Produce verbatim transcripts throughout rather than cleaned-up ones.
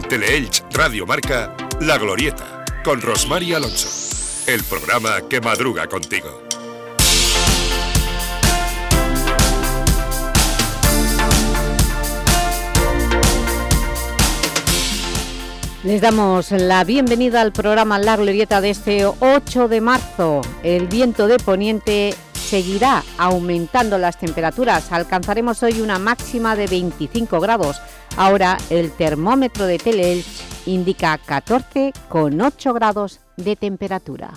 Teleelch Radio Marca, La Glorieta, con Rosmar y Alonso. El programa que madruga contigo. Les damos la bienvenida al programa La Glorieta de este ocho de marzo. El viento de poniente seguirá aumentando las temperaturas. Alcanzaremos hoy una máxima de veinticinco grados. Ahora el termómetro de Teleelch indica catorce coma ocho grados de temperatura.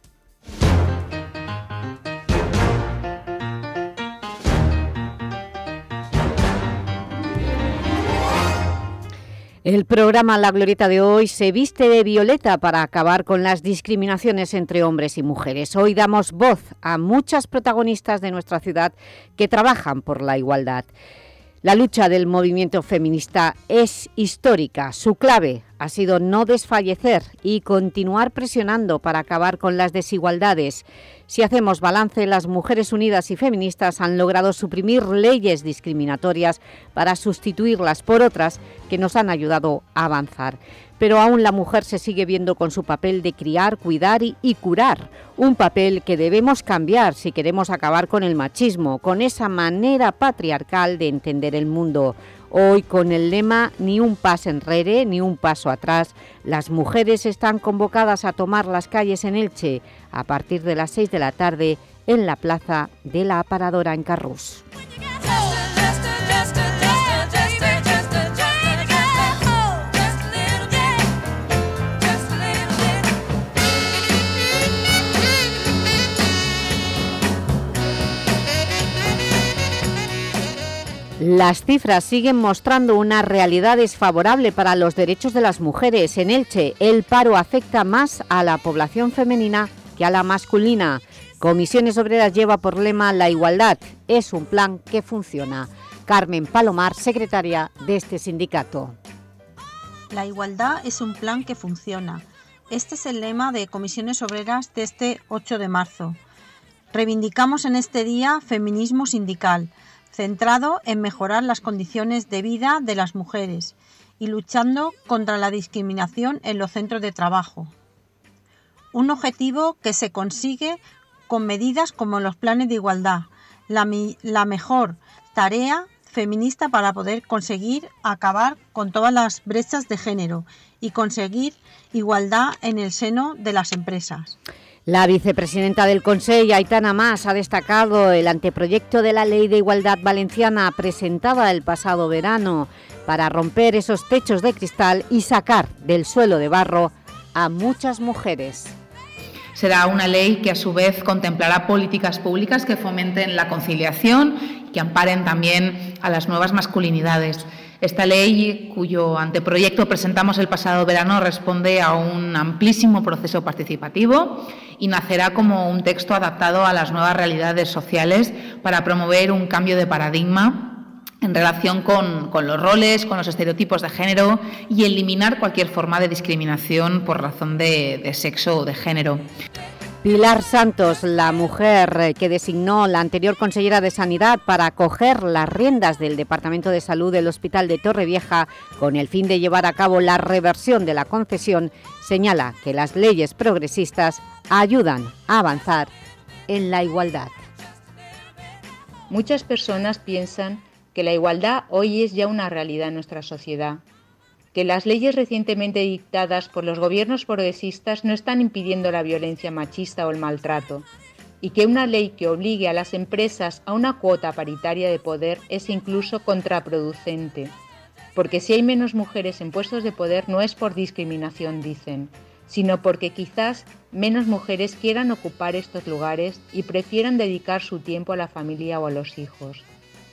El programa La Glorieta de hoy se viste de violeta para acabar con las discriminaciones entre hombres y mujeres. Hoy damos voz a muchas protagonistas de nuestra ciudad que trabajan por la igualdad. La lucha del movimiento feminista es histórica. Su clave ha sido no desfallecer y continuar presionando para acabar con las desigualdades. Si hacemos balance, las mujeres unidas y feministas han logrado suprimir leyes discriminatorias para sustituirlas por otras que nos han ayudado a avanzar. Pero aún la mujer se sigue viendo con su papel de criar, cuidar y, y curar. Un papel que debemos cambiar si queremos acabar con el machismo, con esa manera patriarcal de entender el mundo. Hoy, con el lema «Ni un pas enrere, ni un paso atrás», las mujeres están convocadas a tomar las calles en Elche a partir de las seis de la tarde en la plaza de la Aparadora en Carrús. Las cifras siguen mostrando una realidad desfavorable para los derechos de las mujeres. En Elche, el paro afecta más a la población femenina que a la masculina. Comisiones Obreras lleva por lema la igualdad. Es un plan que funciona. Carmen Palomar, secretaria de este sindicato. La igualdad es un plan que funciona. Este es el lema de Comisiones Obreras de este ocho de marzo. Reivindicamos en este día feminismo sindical, centrado en mejorar las condiciones de vida de las mujeres y luchando contra la discriminación en los centros de trabajo. Un objetivo que se consigue con medidas como los planes de igualdad, la, la mejor tarea feminista para poder conseguir acabar con todas las brechas de género y conseguir igualdad en el seno de las empresas. La vicepresidenta del Consell, Aitana Mas, ha destacado el anteproyecto de la Ley de Igualdad Valenciana presentada el pasado verano para romper esos techos de cristal y sacar del suelo de barro a muchas mujeres. Será una ley que a su vez contemplará políticas públicas que fomenten la conciliación y que amparen también a las nuevas masculinidades. Esta ley, cuyo anteproyecto presentamos el pasado verano, responde a un amplísimo proceso participativo y nacerá como un texto adaptado a las nuevas realidades sociales para promover un cambio de paradigma en relación con, con los roles, con los estereotipos de género y eliminar cualquier forma de discriminación por razón de, de sexo o de género. Pilar Santos, la mujer que designó la anterior consellera de Sanidad para coger las riendas del Departamento de Salud del Hospital de Torrevieja con el fin de llevar a cabo la reversión de la concesión, señala que las leyes progresistas ayudan a avanzar en la igualdad. Muchas personas piensan que la igualdad hoy es ya una realidad en nuestra sociedad, que las leyes recientemente dictadas por los gobiernos progresistas no están impidiendo la violencia machista o el maltrato, y que una ley que obligue a las empresas a una cuota paritaria de poder es incluso contraproducente, porque si hay menos mujeres en puestos de poder no es por discriminación, dicen, sino porque quizás menos mujeres quieran ocupar estos lugares y prefieran dedicar su tiempo a la familia o a los hijos.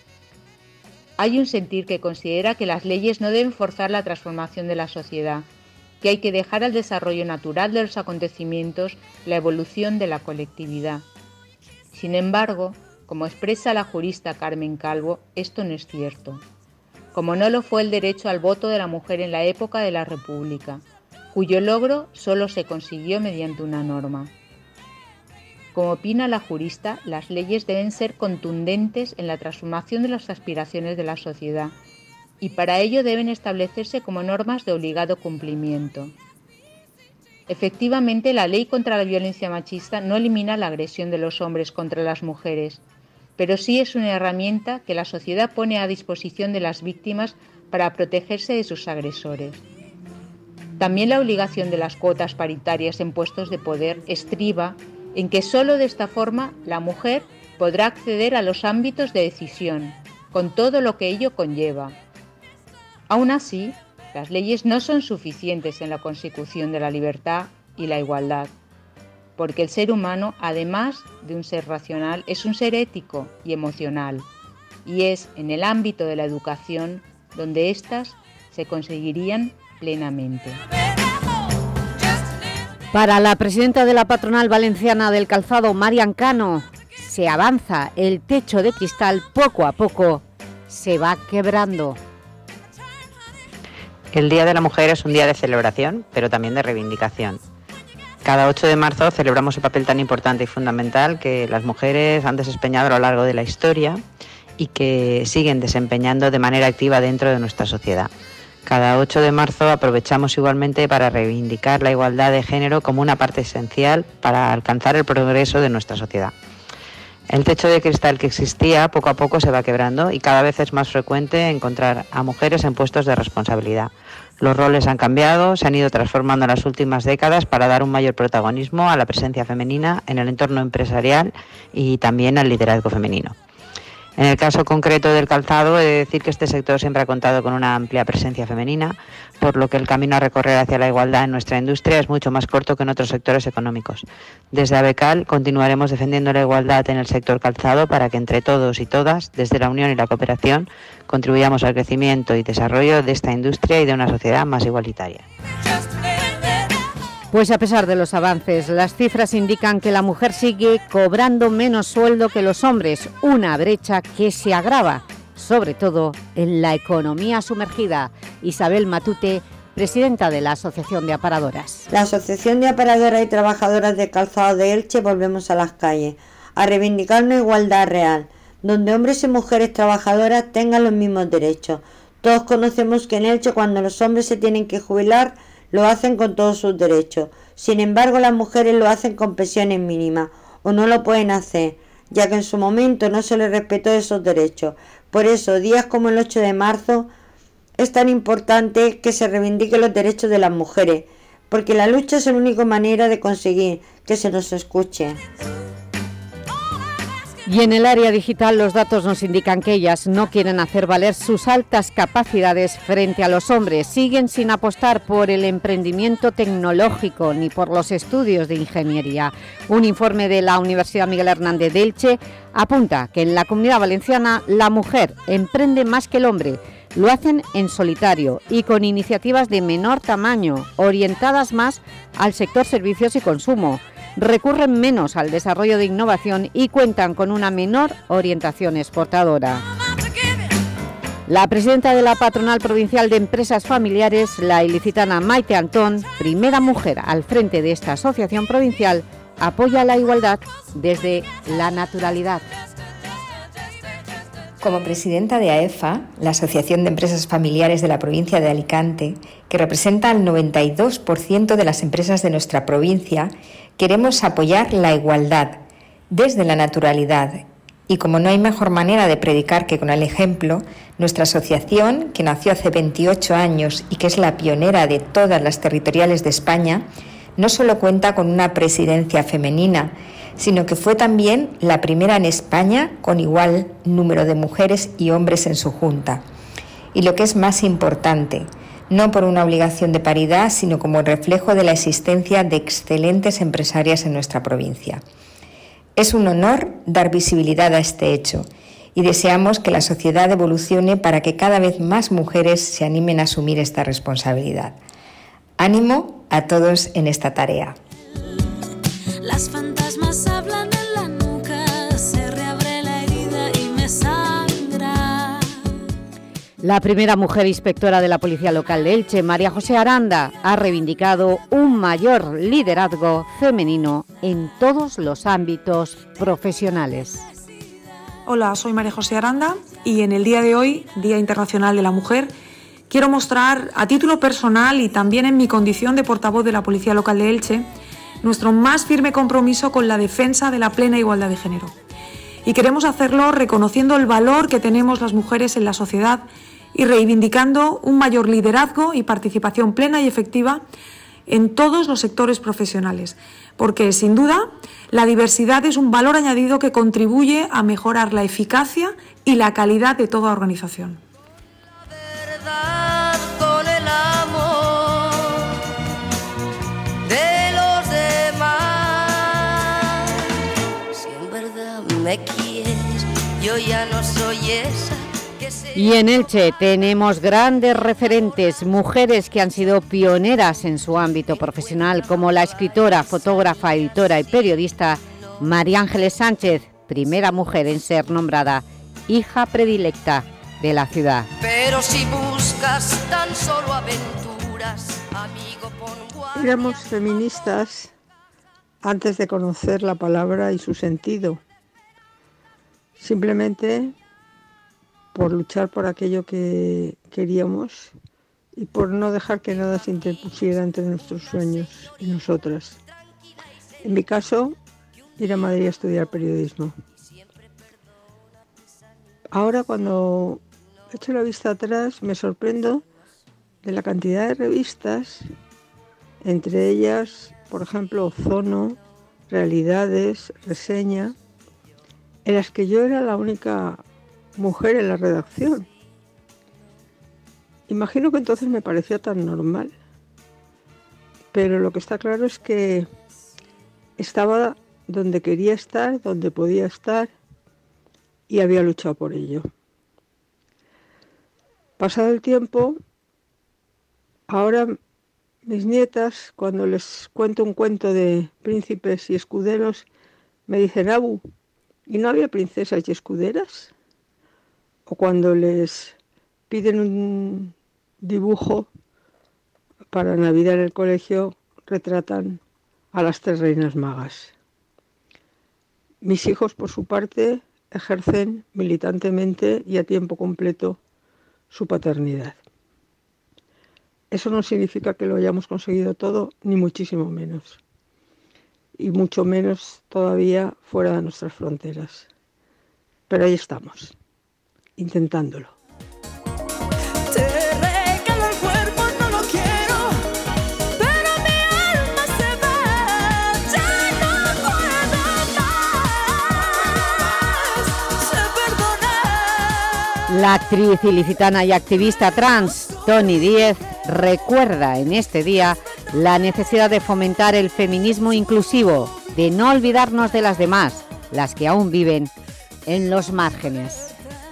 Hay un sentir que considera que las leyes no deben forzar la transformación de la sociedad, que hay que dejar al desarrollo natural de los acontecimientos la evolución de la colectividad. Sin embargo, como expresa la jurista Carmen Calvo, esto no es cierto, como no lo fue el derecho al voto de la mujer en la época de la República, cuyo logro solo se consiguió mediante una norma. Como opina la jurista, las leyes deben ser contundentes en la transformación de las aspiraciones de la sociedad y para ello deben establecerse como normas de obligado cumplimiento. Efectivamente, la ley contra la violencia machista no elimina la agresión de los hombres contra las mujeres, pero sí es una herramienta que la sociedad pone a disposición de las víctimas para protegerse de sus agresores. También la obligación de las cuotas paritarias en puestos de poder estriba en que solo de esta forma la mujer podrá acceder a los ámbitos de decisión, con todo lo que ello conlleva. Aún así, las leyes no son suficientes en la consecución de la libertad y la igualdad, porque el ser humano, además de un ser racional, es un ser ético y emocional, y es en el ámbito de la educación donde éstas se conseguirían plenamente. Para la presidenta de la Patronal Valenciana del Calzado, Marian Cano, se avanza, el techo de cristal poco a poco se va quebrando. El Día de la Mujer es un día de celebración, pero también de reivindicación. Cada ocho de marzo celebramos el papel tan importante y fundamental que las mujeres han desempeñado a lo largo de la historia y que siguen desempeñando de manera activa dentro de nuestra sociedad. Cada ocho de marzo aprovechamos igualmente para reivindicar la igualdad de género como una parte esencial para alcanzar el progreso de nuestra sociedad. El techo de cristal que existía poco a poco se va quebrando y cada vez es más frecuente encontrar a mujeres en puestos de responsabilidad. Los roles han cambiado, se han ido transformando en las últimas décadas para dar un mayor protagonismo a la presencia femenina en el entorno empresarial y también al liderazgo femenino. En el caso concreto del calzado, he de decir que este sector siempre ha contado con una amplia presencia femenina, por lo que el camino a recorrer hacia la igualdad en nuestra industria es mucho más corto que en otros sectores económicos. Desde ABECAL continuaremos defendiendo la igualdad en el sector calzado para que entre todos y todas, desde la unión y la cooperación, contribuyamos al crecimiento y desarrollo de esta industria y de una sociedad más igualitaria. Pues a pesar de los avances, las cifras indican que la mujer sigue cobrando menos sueldo que los hombres, una brecha que se agrava, sobre todo en la economía sumergida. Isabel Matute, presidenta de la Asociación de Aparadoras. La Asociación de Aparadoras y Trabajadoras de Calzado de Elche volvemos a las calles, a reivindicar una igualdad real, donde hombres y mujeres trabajadoras tengan los mismos derechos. Todos conocemos que en Elche, cuando los hombres se tienen que jubilar, lo hacen con todos sus derechos. Sin embargo, las mujeres lo hacen con pensiones mínimas o no lo pueden hacer, ya que en su momento no se les respetó esos derechos. Por eso, días como el ocho de marzo es tan importante que se reivindiquen los derechos de las mujeres, porque la lucha es la única manera de conseguir que se nos escuche. Y en el área digital los datos nos indican que ellas no quieren hacer valer sus altas capacidades frente a los hombres. Siguen sin apostar por el emprendimiento tecnológico ni por los estudios de ingeniería. Un informe de la Universidad Miguel Hernández de Elche apunta que en la Comunidad Valenciana la mujer emprende más que el hombre. Lo hacen en solitario y con iniciativas de menor tamaño, orientadas más al sector servicios y consumo. Recurren menos al desarrollo de innovación y cuentan con una menor orientación exportadora. La presidenta de la Patronal Provincial de Empresas Familiares, la ilicitana Maite Antón, primera mujer al frente de esta asociación provincial, apoya la igualdad desde la naturalidad. Como presidenta de AEFA, la Asociación de Empresas Familiares de la provincia de Alicante, que representa al noventa y dos por ciento de las empresas de nuestra provincia, queremos apoyar la igualdad desde la naturalidad. Y como no hay mejor manera de predicar que con el ejemplo, nuestra asociación, que nació hace veintiocho años y que es la pionera de todas las territoriales de España, no solo cuenta con una presidencia femenina, sino que fue también la primera en España con igual número de mujeres y hombres en su junta. Y lo que es más importante, no por una obligación de paridad, sino como reflejo de la existencia de excelentes empresarias en nuestra provincia. Es un honor dar visibilidad a este hecho y deseamos que la sociedad evolucione para que cada vez más mujeres se animen a asumir esta responsabilidad. Ánimo a todos en esta tarea. Las fantasmas hablan en la nuca, se reabre la herida y me sangra. La primera mujer inspectora de la Policía Local de Elche, María José Aranda, ha reivindicado un mayor liderazgo femenino en todos los ámbitos profesionales. Hola, soy María José Aranda y en el día de hoy, Día Internacional de la Mujer, quiero mostrar a título personal y también en mi condición de portavoz de la Policía Local de Elche nuestro más firme compromiso con la defensa de la plena igualdad de género. Y queremos hacerlo reconociendo el valor que tenemos las mujeres en la sociedad y reivindicando un mayor liderazgo y participación plena y efectiva en todos los sectores profesionales, porque sin duda la diversidad es un valor añadido que contribuye a mejorar la eficacia y la calidad de toda organización. Con el amor de los demás, si en verdad me quieres, yo ya no soy esa. Y en Elche tenemos grandes referentes, mujeres que han sido pioneras en su ámbito profesional, como la escritora, fotógrafa, editora y periodista María Ángeles Sánchez, primera mujer en ser nombrada hija predilecta de la ciudad. Pero si buscas tan solo aventuras, amigo, pon guardia. Éramos feministas antes de conocer la palabra y su sentido. Simplemente por luchar por aquello que queríamos y por no dejar que nada se interpusiera entre nuestros sueños y nosotras. En mi caso, ir a Madrid a estudiar periodismo. Ahora, cuando echo la vista atrás, me sorprendo de la cantidad de revistas, entre ellas, por ejemplo, Ozono, Realidades, Reseña, en las que yo era la única mujer en la redacción. Imagino que entonces me parecía tan normal, pero lo que está claro es que estaba donde quería estar, donde podía estar y había luchado por ello. Pasado el tiempo, ahora mis nietas, cuando les cuento un cuento de príncipes y escuderos, me dicen: Abu, ¿y no había princesas y escuderas? O cuando les piden un dibujo para Navidad en el colegio, retratan a las tres reinas magas. Mis hijos, por su parte, ejercen militantemente y a tiempo completo su paternidad. Eso no significa que lo hayamos conseguido todo, ni muchísimo menos. Y mucho menos todavía fuera de nuestras fronteras. Pero ahí estamos, intentándolo. Te regalo el cuerpo, no lo quiero, pero mi alma se va, ya no puedo más, sé perdonar. La actriz ilicitana y activista trans Toni Díez recuerda en este día la necesidad de fomentar el feminismo inclusivo, de no olvidarnos de las demás, las que aún viven en los márgenes.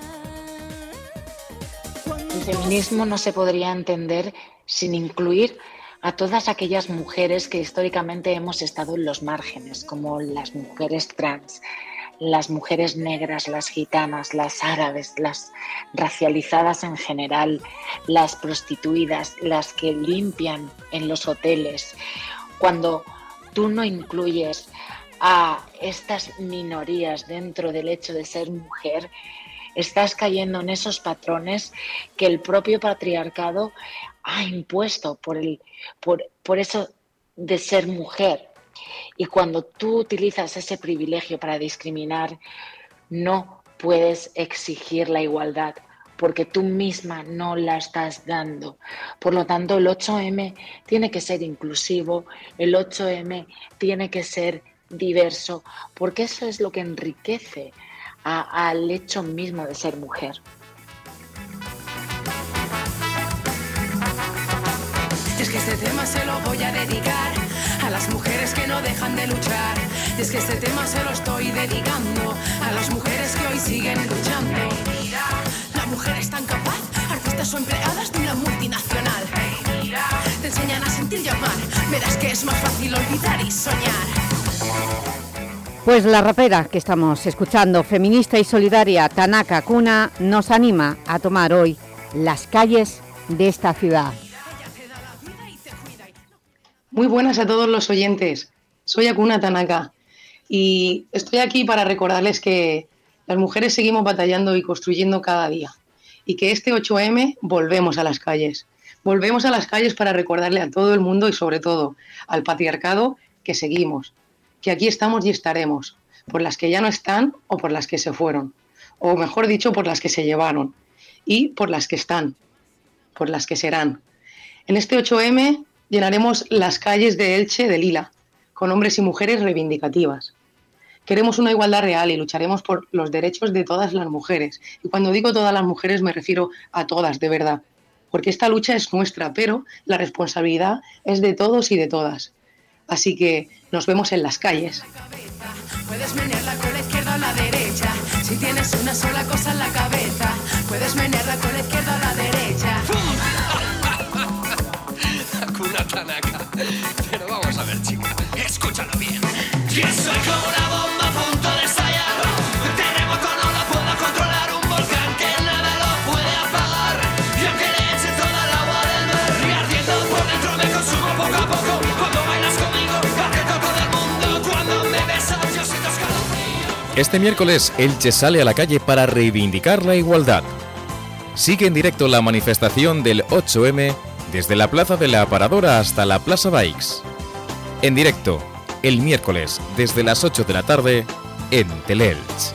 El feminismo no se podría entender sin incluir a todas aquellas mujeres que históricamente hemos estado en los márgenes, como las mujeres trans, las mujeres negras, las gitanas, las árabes, las racializadas en general, las prostituidas, las que limpian en los hoteles. Cuando tú no incluyes a estas minorías dentro del hecho de ser mujer, estás cayendo en esos patrones que el propio patriarcado ha impuesto por, el, por, por eso de ser mujer. Y cuando tú utilizas ese privilegio para discriminar, no puedes exigir la igualdad, porque tú misma no la estás dando. Por lo tanto, el ocho eme tiene que ser inclusivo, el ocho eme tiene que ser diverso, porque eso es lo que enriquece a, al hecho mismo de ser mujer. Es que este tema se lo voy a dedicar a las mujeres que no dejan de luchar. Y es que este tema se lo estoy dedicando a las mujeres que hoy siguen luchando. La mujer es tan capaz, artistas o empleadas de una multinacional. Te enseñan a sentir y amar, verás que es más fácil olvidar y soñar. Pues la rapera que estamos escuchando, feminista y solidaria, Tanaka Kuna, nos anima a tomar hoy las calles de esta ciudad. Muy buenas a todos los oyentes, soy Akuna Tanaka y estoy aquí para recordarles que Las mujeres seguimos batallando y construyendo cada día. Y que este ocho eme volvemos a las calles. Volvemos a las calles para recordarle a todo el mundo y sobre todo al patriarcado que seguimos, que aquí estamos y estaremos, por las que ya no están o por las que se fueron, o mejor dicho, por las que se llevaron, y por las que están, por las que serán. En este ocho eme llenaremos las calles de Elche de lila, con hombres y mujeres reivindicativas. Queremos una igualdad real y lucharemos por los derechos de todas las mujeres. Y cuando digo todas las mujeres me refiero a todas, de verdad. Porque esta lucha es nuestra, pero la responsabilidad es de todos y de todas. Así que nos vemos en las calles. Puedes menearla con la izquierda o la derecha. Si tienes una sola cosa en la cabeza, puedes menearla con la izquierda o la derecha. Hakuna Tanaka. Pero vamos a ver, chica, escúchalo bien. Yo soy como una bomba a punto de estallar. Un terremoto no lo puedo controlar. Un volcán que nada lo puede apagar. Y aunque le eche toda el agua del mar, y ardiendo por dentro me consumo poco a poco. Cuando bailas conmigo, hace todo el mundo. Cuando me besas, yo siento escalofrío. Este miércoles, Elche sale a la calle para reivindicar la igualdad. Sigue en directo la manifestación del ocho eme desde la Plaza de la Aparadora hasta la Plaza Bikes. En directo, el miércoles, desde las ocho de la tarde, en Teleelch.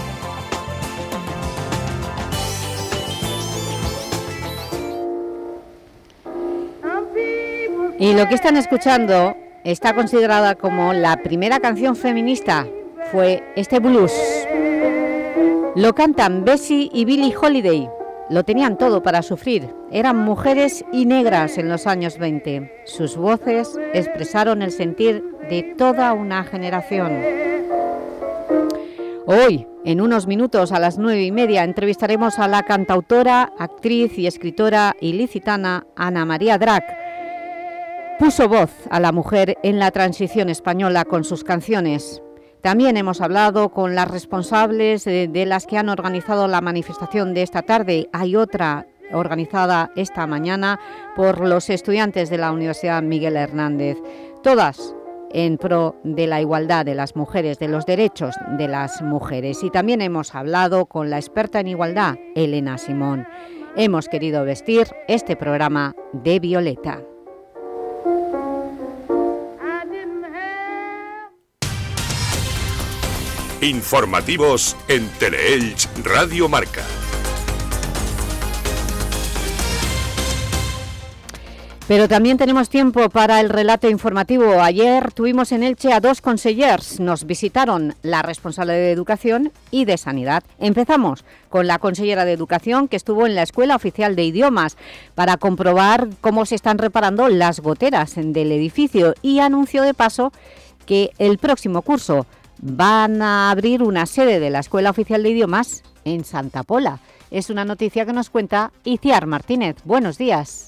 Y lo que están escuchando está considerada como la primera canción feminista. Fue este blues. Lo cantan Bessie y Billie Holiday. Lo tenían todo para sufrir. Eran mujeres y negras en los años veinte. Sus voces expresaron el sentir de toda una generación. Hoy, en unos minutos, a las nueve y media, entrevistaremos a la cantautora, actriz y escritora ilicitana Ana María Drac. Puso voz a la mujer en la transición española con sus canciones. También hemos hablado con las responsables de, de las que han organizado la manifestación de esta tarde. Hay otra organizada esta mañana por los estudiantes de la Universidad Miguel Hernández. Todas en pro de la igualdad de las mujeres, de los derechos de las mujeres. Y también hemos hablado con la experta en igualdad, Elena Simón. Hemos querido vestir este programa de violeta. Informativos en Teleelch Radio Marca. Pero también tenemos tiempo para el relato informativo. Ayer tuvimos en Elche a dos consellers. Nos visitaron la responsable de Educación y de Sanidad. Empezamos con la consellera de Educación, que estuvo en la Escuela Oficial de Idiomas para comprobar cómo se están reparando las goteras del edificio, y anunció de paso que el próximo curso van a abrir una sede de la Escuela Oficial de Idiomas en Santa Pola. Es una noticia que nos cuenta Iciar Martínez. Buenos días.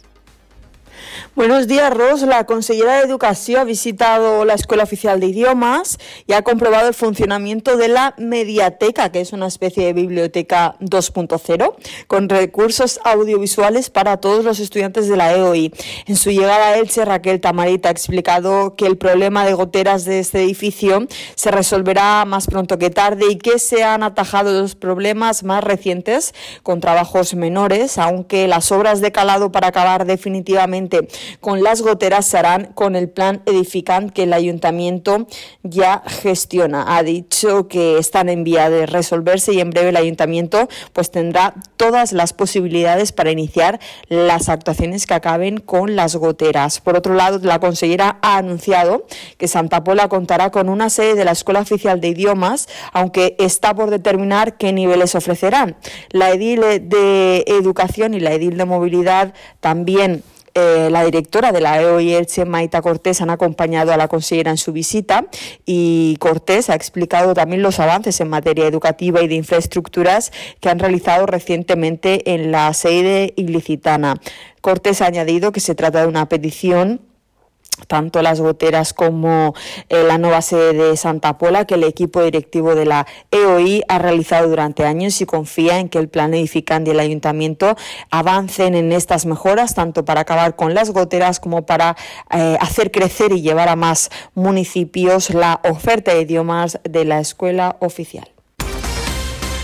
Buenos días, Ros. La consellera de Educación ha visitado la Escuela Oficial de Idiomas y ha comprobado el funcionamiento de la Mediateca, que es una especie de biblioteca dos punto cero, con recursos audiovisuales para todos los estudiantes de la E O I. En su llegada a Elche, Raquel Tamarita ha explicado que el problema de goteras de este edificio se resolverá más pronto que tarde y que se han atajado los problemas más recientes con trabajos menores, aunque las obras de calado para acabar definitivamente con las goteras se harán con el plan Edificant que el Ayuntamiento ya gestiona. Ha dicho que están en vía de resolverse y en breve el Ayuntamiento pues tendrá todas las posibilidades para iniciar las actuaciones que acaben con las goteras. Por otro lado, la consellera ha anunciado que Santa Pola contará con una sede de la Escuela Oficial de Idiomas, aunque está por determinar qué niveles ofrecerán. La edil de Educación y la edil de Movilidad también. Eh, la directora de la E O I Elche, Maita Cortés, han acompañado a la consellera en su visita, y Cortés ha explicado también los avances en materia educativa y de infraestructuras que han realizado recientemente en la sede ilicitana. Cortés ha añadido que se trata de una petición, tanto las goteras como eh, la nueva sede de Santa Pola, que el equipo directivo de la E O I ha realizado durante años, y confía en que el plan Edificant y el Ayuntamiento avancen en estas mejoras, tanto para acabar con las goteras como para eh, hacer crecer y llevar a más municipios la oferta de idiomas de la Escuela Oficial.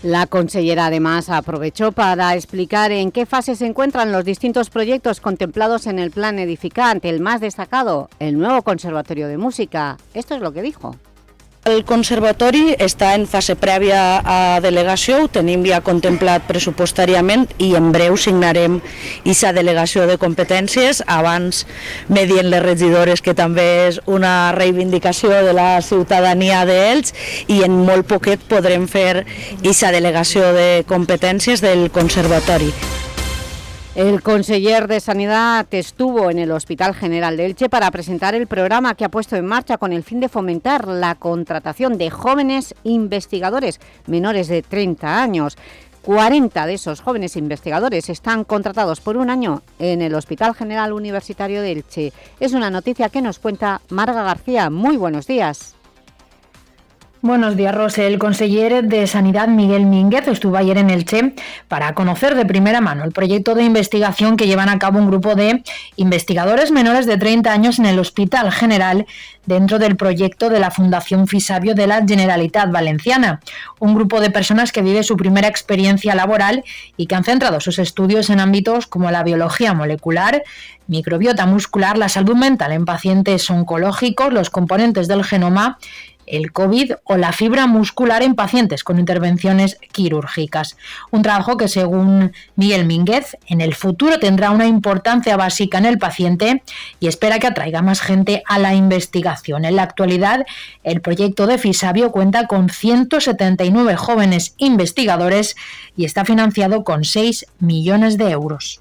La consellera además aprovechó para explicar en qué fase se encuentran los distintos proyectos contemplados en el Plan Edificant. El más destacado, el nuevo Conservatorio de Música. Esto es lo que dijo. El Conservatori està en fase prèvia a delegació, ho tenim ja contemplat pressupostàriament i en breu signarem aquesta delegació de competències. Abans me dient les regidores que també és una reivindicació de la ciutadania d'Elx i en molt poquet podrem fer aquesta delegació de competències del Conservatori. El conseller de Sanidad estuvo en el Hospital General de Elche para presentar el programa que ha puesto en marcha con el fin de fomentar la contratación de jóvenes investigadores menores de treinta años. cuarenta de esos jóvenes investigadores están contratados por un año en el Hospital General Universitario de Elche. Es una noticia que nos cuenta Marga García. Muy buenos días. Buenos días, Rosé. El conseller de Sanidad, Miguel Mínguez, estuvo ayer en Elche para conocer de primera mano el proyecto de investigación que llevan a cabo un grupo de investigadores menores de treinta años en el Hospital General dentro del proyecto de la Fundación Fisabio de la Generalitat Valenciana. Un grupo de personas que vive su primera experiencia laboral y que han centrado sus estudios en ámbitos como la biología molecular, microbiota muscular, la salud mental en pacientes oncológicos, los componentes del genoma, el COVID o la fibra muscular en pacientes con intervenciones quirúrgicas. Un trabajo que, según Miguel Mínguez, en el futuro tendrá una importancia básica en el paciente y espera que atraiga más gente a la investigación. En la actualidad, el proyecto de Fisabio cuenta con ciento setenta y nueve jóvenes investigadores y está financiado con seis millones de euros.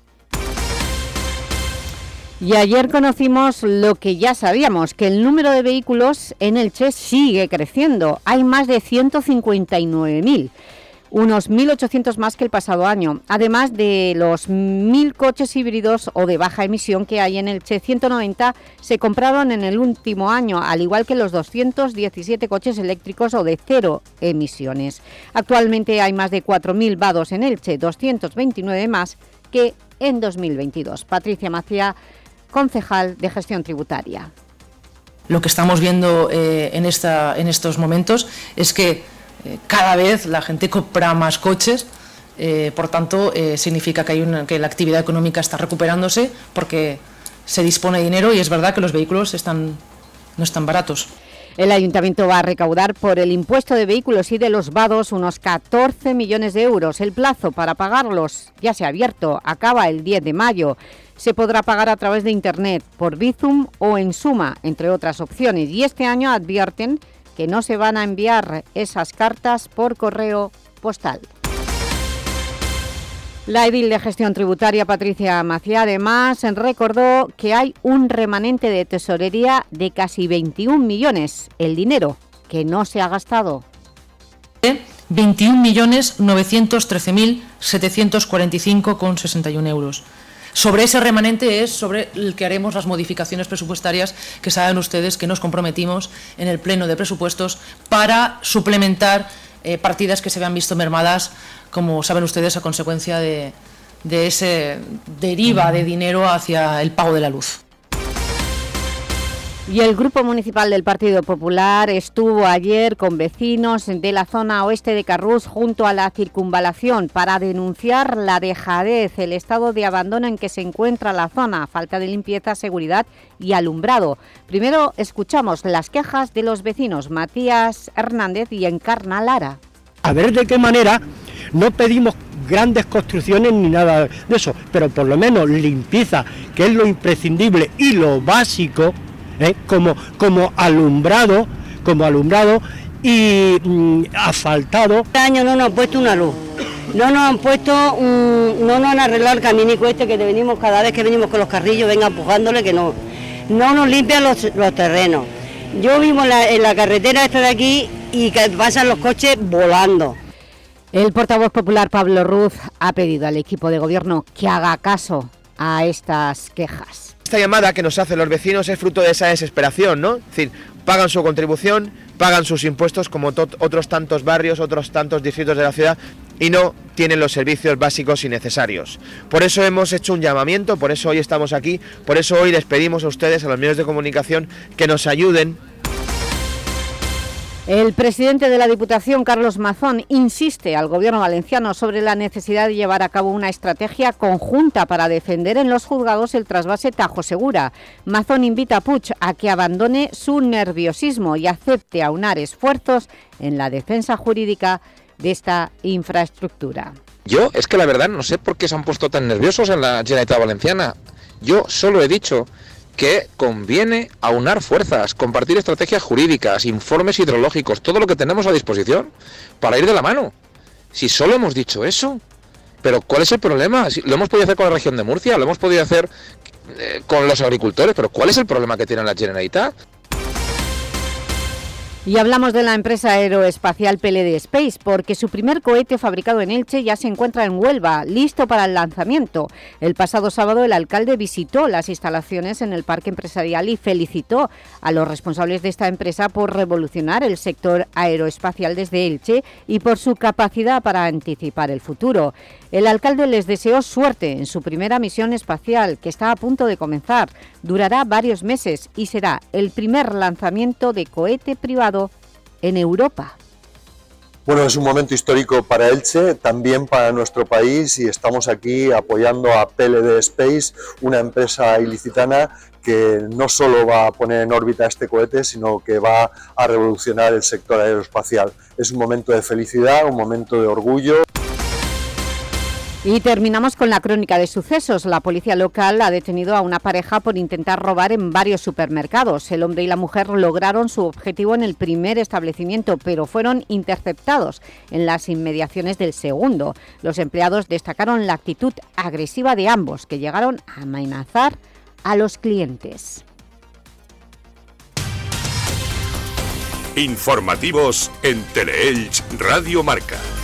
Y ayer conocimos lo que ya sabíamos, que el número de vehículos en Elche sigue creciendo. Hay más de ciento cincuenta y nueve mil, unos mil ochocientos más que el pasado año. Además de los mil coches híbridos o de baja emisión que hay en Elche, ciento noventa se compraron en el último año, al igual que los doscientos diecisiete coches eléctricos o de cero emisiones. Actualmente hay más de cuatro mil vados en Elche, doscientos veintinueve más que en dos mil veintidós. Patricia Macía, concejal de Gestión Tributaria. Lo que estamos viendo eh, en, esta, en estos momentos es que eh, cada vez la gente compra más coches, eh, por tanto eh, significa que, hay una, que la actividad económica está recuperándose porque se dispone de dinero y es verdad que los vehículos están, no están baratos. El Ayuntamiento va a recaudar por el impuesto de vehículos y de los vados unos catorce millones de euros. El plazo para pagarlos ya se ha abierto, acaba el diez de mayo. Se podrá pagar a través de Internet, por Bizum o en Suma, entre otras opciones. Y este año advierten que no se van a enviar esas cartas por correo postal. La edil de Gestión Tributaria, Patricia Macía, además recordó que hay un remanente de tesorería de casi veintiún millones, el dinero que no se ha gastado. veintiún millones novecientos trece mil setecientos cuarenta y cinco con sesenta y uno euros. Sobre ese remanente es sobre el que haremos las modificaciones presupuestarias que saben ustedes que nos comprometimos en el Pleno de Presupuestos para suplementar eh, partidas que se habían visto mermadas, como saben ustedes, a consecuencia de, de ese deriva de dinero hacia el pago de la luz. Y el Grupo Municipal del Partido Popular estuvo ayer con vecinos de la zona oeste de Carrús junto a la circunvalación para denunciar la dejadez, el estado de abandono en que se encuentra la zona, falta de limpieza, seguridad y alumbrado. Primero escuchamos las quejas de los vecinos Matías Hernández y Encarna Lara. A ver de qué manera no pedimos grandes construcciones ni nada de eso, pero por lo menos limpieza, que es lo imprescindible y lo básico. ¿Eh? Como, como alumbrado, como alumbrado y mm, asfaltado. Este año no nos han puesto una luz, no nos han puesto, mm, no nos han arreglado el caminico este que venimos cada vez que venimos con los carrillos, venga empujándole que no, no nos limpian los, los terrenos. Yo vivo en la, en la carretera esta de aquí y que pasan los coches volando. El portavoz popular Pablo Ruz ha pedido al equipo de gobierno que haga caso a estas quejas. Esta llamada que nos hacen los vecinos es fruto de esa desesperación, ¿no? Es decir, pagan su contribución, pagan sus impuestos como otros tantos barrios, otros tantos distritos de la ciudad y no tienen los servicios básicos y necesarios. Por eso hemos hecho un llamamiento, por eso hoy estamos aquí, por eso hoy les pedimos a ustedes, a los medios de comunicación, que nos ayuden. El presidente de la Diputación, Carlos Mazón, insiste al Gobierno valenciano sobre la necesidad de llevar a cabo una estrategia conjunta para defender en los juzgados el trasvase Tajo Segura. Mazón invita a Puig a que abandone su nerviosismo y acepte aunar esfuerzos en la defensa jurídica de esta infraestructura. Yo, es que la verdad, no sé por qué se han puesto tan nerviosos en la Generalitat Valenciana. Yo solo he dicho que conviene aunar fuerzas, compartir estrategias jurídicas, informes hidrológicos, todo lo que tenemos a disposición para ir de la mano. Si solo hemos dicho eso, pero ¿cuál es el problema? Si lo hemos podido hacer con la región de Murcia, lo hemos podido hacer eh, con los agricultores, pero ¿cuál es el problema que tiene la Generalitat? Y hablamos de la empresa aeroespacial P L D Space, porque su primer cohete fabricado en Elche ya se encuentra en Huelva, listo para el lanzamiento. El pasado sábado el alcalde visitó las instalaciones en el parque empresarial y felicitó a los responsables de esta empresa por revolucionar el sector aeroespacial desde Elche y por su capacidad para anticipar el futuro. El alcalde les deseó suerte en su primera misión espacial, que está a punto de comenzar. Durará varios meses y será el primer lanzamiento de cohete privado en Europa. Bueno, es un momento histórico para Elche, también para nuestro país, y estamos aquí apoyando a P L D Space, una empresa ilicitana que no solo va a poner en órbita este cohete, sino que va a revolucionar el sector aeroespacial. Es un momento de felicidad, un momento de orgullo. Y terminamos con la crónica de sucesos. La policía local ha detenido a una pareja por intentar robar en varios supermercados. El hombre y la mujer lograron su objetivo en el primer establecimiento, pero fueron interceptados en las inmediaciones del segundo. Los empleados destacaron la actitud agresiva de ambos, que llegaron a amenazar a los clientes. Informativos en Teleelch Radio Marca.